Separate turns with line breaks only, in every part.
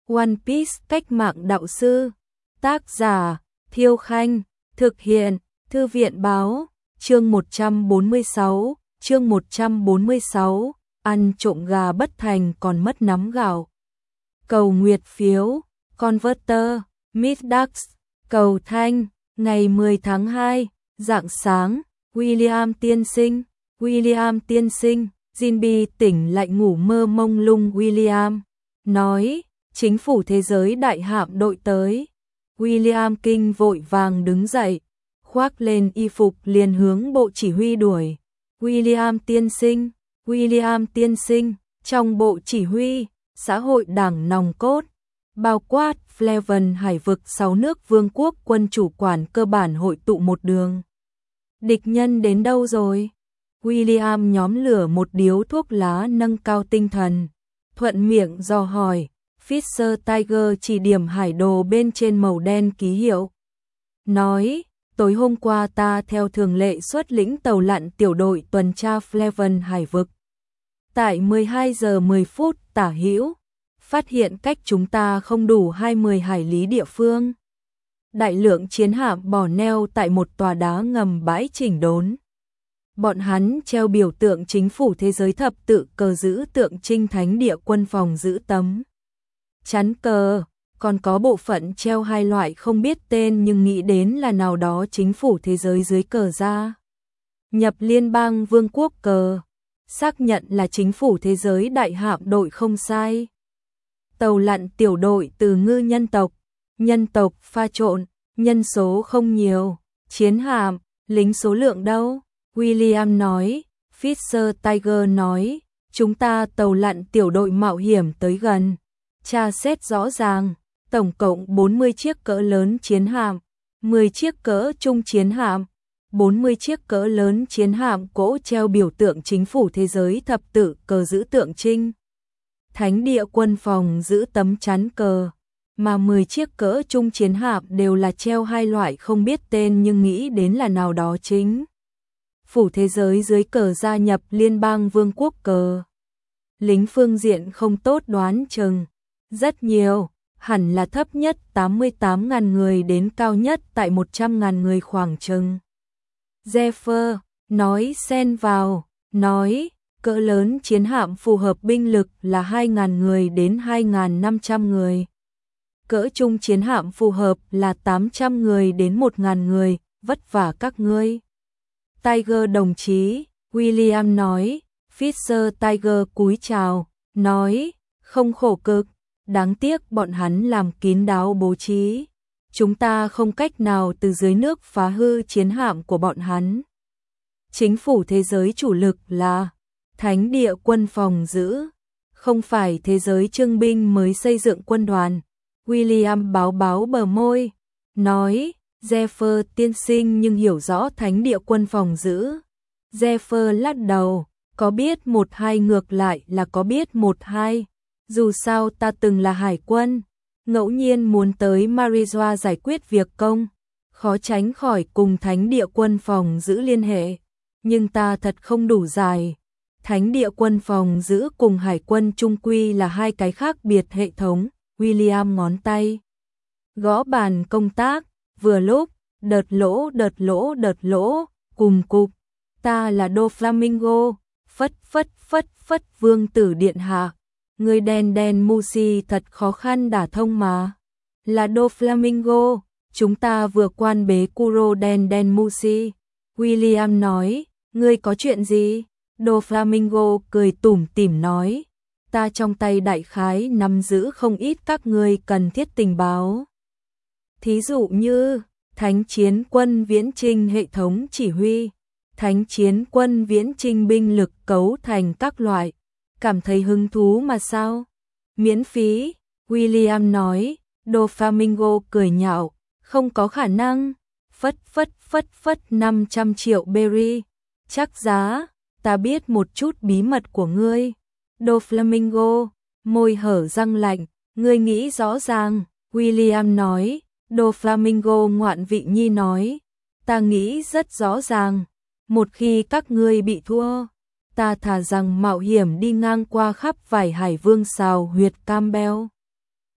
One Piece cách mạng đạo sư. Tác giả Thiêu Khanh. Thực hiện Thư viện Báo. Chương 146. Chương 146. Ăn trộm gà bất thành còn mất nắm gạo. Cầu nguyệt phiếu. Converter. Midax. Cầu thanh. Ngày 10 tháng 2. Rạng sáng. William tiên sinh. Jinbe tỉnh lại ngủ mơ mông lung. William nói, chính phủ thế giới đại hạm đội tới. William kinh vội vàng đứng dậy, khoác lên y phục liền hướng bộ chỉ huy đuổi. William tiên sinh, trong bộ chỉ huy, xã hội đảng nòng cốt, bao quát Fleven hải vực 6 nước vương quốc quân chủ quản cơ bản hội tụ một đường. Địch nhân đến đâu rồi? William nhóm lửa một điếu thuốc lá nâng cao tinh thần, thuận miệng dò hỏi. Fisher Tiger chỉ điểm hải đồ bên trên màu đen ký hiệu. Nói, tối hôm qua ta theo thường lệ xuất lĩnh tàu lặn tiểu đội tuần tra Fleven hải vực. Tại 12 giờ 10 phút tả hữu, phát hiện cách chúng ta không đủ 20 hải lý địa phương. Đại lượng chiến hạm bỏ neo tại một tòa đá ngầm bãi chỉnh đốn. Bọn hắn treo biểu tượng chính phủ thế giới thập tự cờ giữ tượng trinh thánh địa quân phòng giữ tấm chắn cờ, còn có bộ phận treo hai loại không biết tên nhưng nghĩ đến là nào đó chính phủ thế giới dưới cờ ra. Nhập liên bang vương quốc cờ, xác nhận là chính phủ thế giới đại hạm đội không sai. Tàu lặn tiểu đội từ ngư nhân tộc pha trộn, nhân số không nhiều, chiến hạm, lính số lượng đâu? William nói. Fisher Tiger nói, chúng ta tàu lặn tiểu đội mạo hiểm tới gần. Tra xét rõ ràng, tổng cộng 40 chiếc cỡ lớn chiến hạm, 10 chiếc cỡ trung chiến hạm, 40 chiếc cỡ lớn chiến hạm cỗ treo biểu tượng chính phủ thế giới thập tự cờ giữ tượng trinh thánh địa quân phòng giữ tấm chắn cờ, mà 10 chiếc cỡ trung chiến hạm đều là treo hai loại không biết tên nhưng nghĩ đến là nào đó chính phủ thế giới dưới cờ gia nhập liên bang vương quốc cờ. Lính phương diện không tốt đoán chừng rất nhiều, hẳn là thấp nhất 88.000 người đến cao nhất tại 100.000 người khoảng chừng. Jeffer nói xen vào, nói cỡ lớn chiến hạm phù hợp binh lực là 2.000 người đến 2.500 người. Cỡ trung chiến hạm phù hợp là 800 người đến 1.000 người, vất vả các ngươi. Tiger đồng chí, William nói. Fisher Tiger cúi chào, nói, không khổ cực, đáng tiếc bọn hắn làm kín đáo bố trí. Chúng ta không cách nào từ dưới nước phá hư chiến hạm của bọn hắn. Chính phủ thế giới chủ lực là thánh địa quân phòng giữ, không phải thế giới trưng binh mới xây dựng quân đoàn. William báo bờ môi, nói, Jeffer tiên sinh nhưng hiểu rõ thánh địa quân phòng giữ. Jeffer lắc đầu, có biết một hai ngược lại là có biết một hai. Dù sao ta từng là hải quân, ngẫu nhiên muốn tới Marijoa giải quyết việc công, khó tránh khỏi cùng thánh địa quân phòng giữ liên hệ. Nhưng ta thật không đủ dài. Thánh địa quân phòng giữ cùng hải quân trung quy là hai cái khác biệt hệ thống. William ngón tay gõ bàn công tác, vừa lúc, đợt lỗ, cùng cục. Ta là Doflamingo, phất, vương tử điện hạ. Người đen Musi thật khó khăn đả thông mà. Là Doflamingo, chúng ta vừa quan bế Kuro đen Musi. William nói, ngươi có chuyện gì? Doflamingo cười tủm tỉm nói, ta trong tay đại khái nắm giữ không ít các ngươi cần thiết tình báo. Thí dụ như, Thánh chiến quân viễn trinh hệ thống chỉ huy, Thánh chiến quân viễn trinh binh lực cấu thành các loại. Cảm thấy hứng thú mà sao? Miễn phí, William nói. Doflamingo cười nhạo, không có khả năng. Phất 500 triệu berry. Chắc giá, ta biết một chút bí mật của ngươi. Doflamingo, môi hở răng lạnh, ngươi nghĩ rõ ràng. William nói. Doflamingo ngoạn vị nhi nói, ta nghĩ rất rõ ràng. Một khi các ngươi bị thua, ta thà rằng mạo hiểm đi ngang qua khắp vải hải vương xào huyệt Campbell.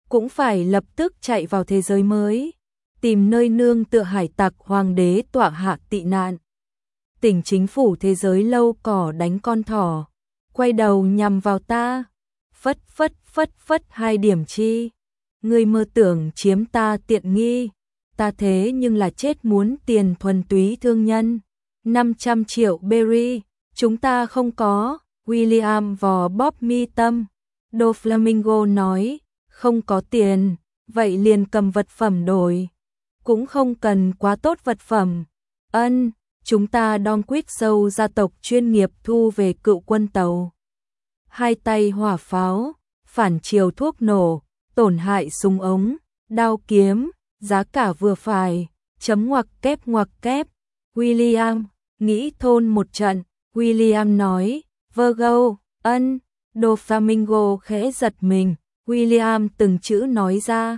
cũng phải lập tức chạy vào thế giới mới, tìm nơi nương tựa hải tặc hoàng đế tọa hạ tị nạn. Tỉnh chính phủ thế giới lâu cỏ đánh con thỏ, quay đầu nhằm vào ta, phất phất phất phất 2 điểm chi. Ngươi mơ tưởng chiếm ta tiện nghi, ta thế nhưng là chết muốn tiền thuần túy thương nhân. 500 triệu berry, chúng ta không có. William vò bóp mi tâm. Doflamingo nói, không có tiền, vậy liền cầm vật phẩm đổi. Cũng không cần quá tốt vật phẩm. Chúng ta Donquist Sâu gia tộc chuyên nghiệp thu về cựu quân tàu. 2 tay hỏa pháo, phản chiều thuốc nổ, tổn hại súng ống, đao kiếm, giá cả vừa phải, chấm ngoặc kép. William, nghĩ thôn một trận, William nói, Virgo, Doflamingo khẽ giật mình, William từng chữ nói ra,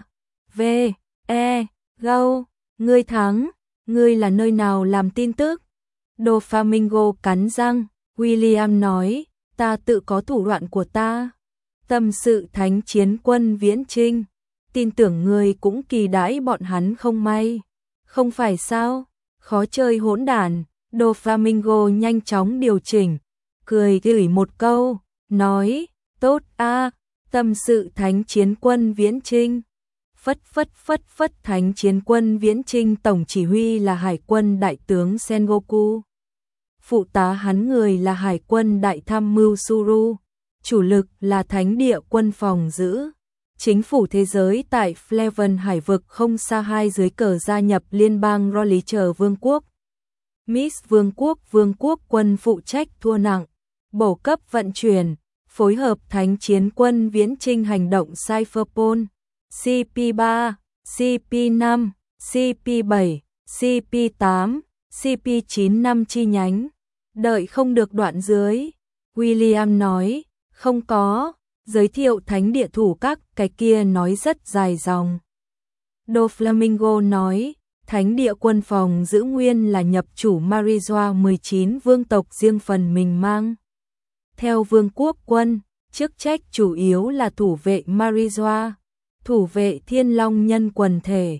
Go, ngươi thắng, ngươi là nơi nào làm tin tức? Doflamingo cắn răng, William nói, ta tự có thủ đoạn của ta. Tâm sự thánh chiến quân viễn trinh, tin tưởng ngươi cũng kỳ đãi bọn hắn không may. Không phải sao, khó chơi hỗn đản. Doflamingo nhanh chóng điều chỉnh, cười gửi một câu, nói, tốt a, tâm sự thánh chiến quân viễn trinh. Phất phất thánh chiến quân viễn trinh tổng chỉ huy là hải quân đại tướng Sengoku. Phụ tá hắn người là hải quân đại tham mưu Suru. Chủ lực là thánh địa quân phòng giữ. Chính phủ thế giới tại Fleven hải vực không xa 2 dưới cờ gia nhập liên bang Rolicher Vương quốc. Miss Vương quốc quân phụ trách thua nặng, bổ cấp vận chuyển, phối hợp thánh chiến quân viễn trinh hành động Cypherpol, CP3, CP5, CP7, CP8, CP9 5 chi nhánh. Đợi không được đoạn dưới, William nói, không có, giới thiệu thánh địa thủ các cái kia nói rất dài dòng. Doflamingo nói, thánh địa quân phòng giữ nguyên là nhập chủ Marijoa 19 vương tộc riêng phần mình mang. Theo vương quốc quân, chức trách chủ yếu là thủ vệ Marijoa, thủ vệ thiên long nhân quần thể.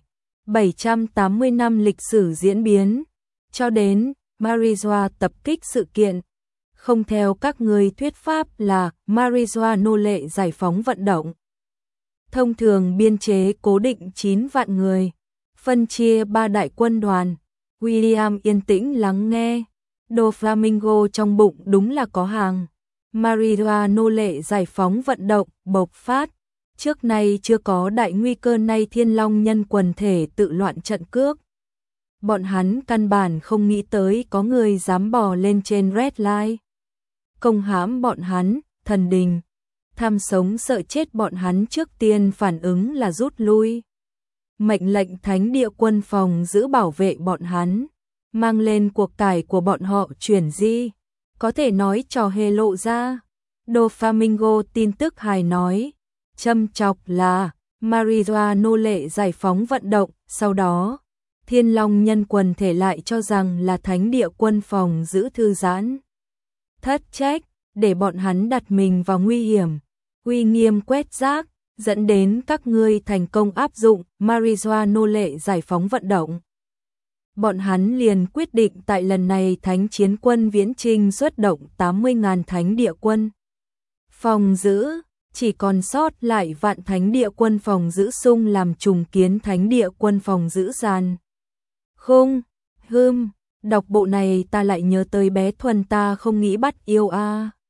780 năm lịch sử diễn biến, cho đến Marijoa tập kích sự kiện. Không theo các người thuyết pháp là Marijoa nô lệ giải phóng vận động. Thông thường biên chế cố định 9 vạn người, phân chia 3 đại quân đoàn. William yên tĩnh lắng nghe. Doflamingo trong bụng đúng là có hàng. Marijoa nô lệ giải phóng vận động bộc phát. Trước nay chưa có đại nguy cơ nay thiên long nhân quần thể tự loạn trận cước. Bọn hắn căn bản không nghĩ tới có người dám bò lên trên Red Line. Công hãm bọn hắn, thần đình. Tham sống sợ chết bọn hắn trước tiên phản ứng là rút lui. Mệnh lệnh thánh địa quân phòng giữ bảo vệ bọn hắn. Mang lên cuộc cải của bọn họ chuyển di. Có thể nói trò hề lộ ra. Doflamingo tin tức hài nói. Châm chọc là Marijoa nô lệ giải phóng vận động. Sau đó, thiên long nhân quần thể lại cho rằng là thánh địa quân phòng giữ thư giãn. Thất trách, để bọn hắn đặt mình vào nguy hiểm. Uy nghiêm quét rác, dẫn đến các ngươi thành công áp dụng Marijoa nô lệ giải phóng vận động. Bọn hắn liền quyết định tại lần này thánh chiến quân viễn trinh xuất động 80.000 thánh địa quân phòng giữ, chỉ còn sót lại vạn thánh địa quân phòng giữ sung làm trùng kiến thánh địa quân phòng giữ gian. Đọc bộ này ta lại nhớ tới bé Thuần ta không nghĩ bắt yêu a.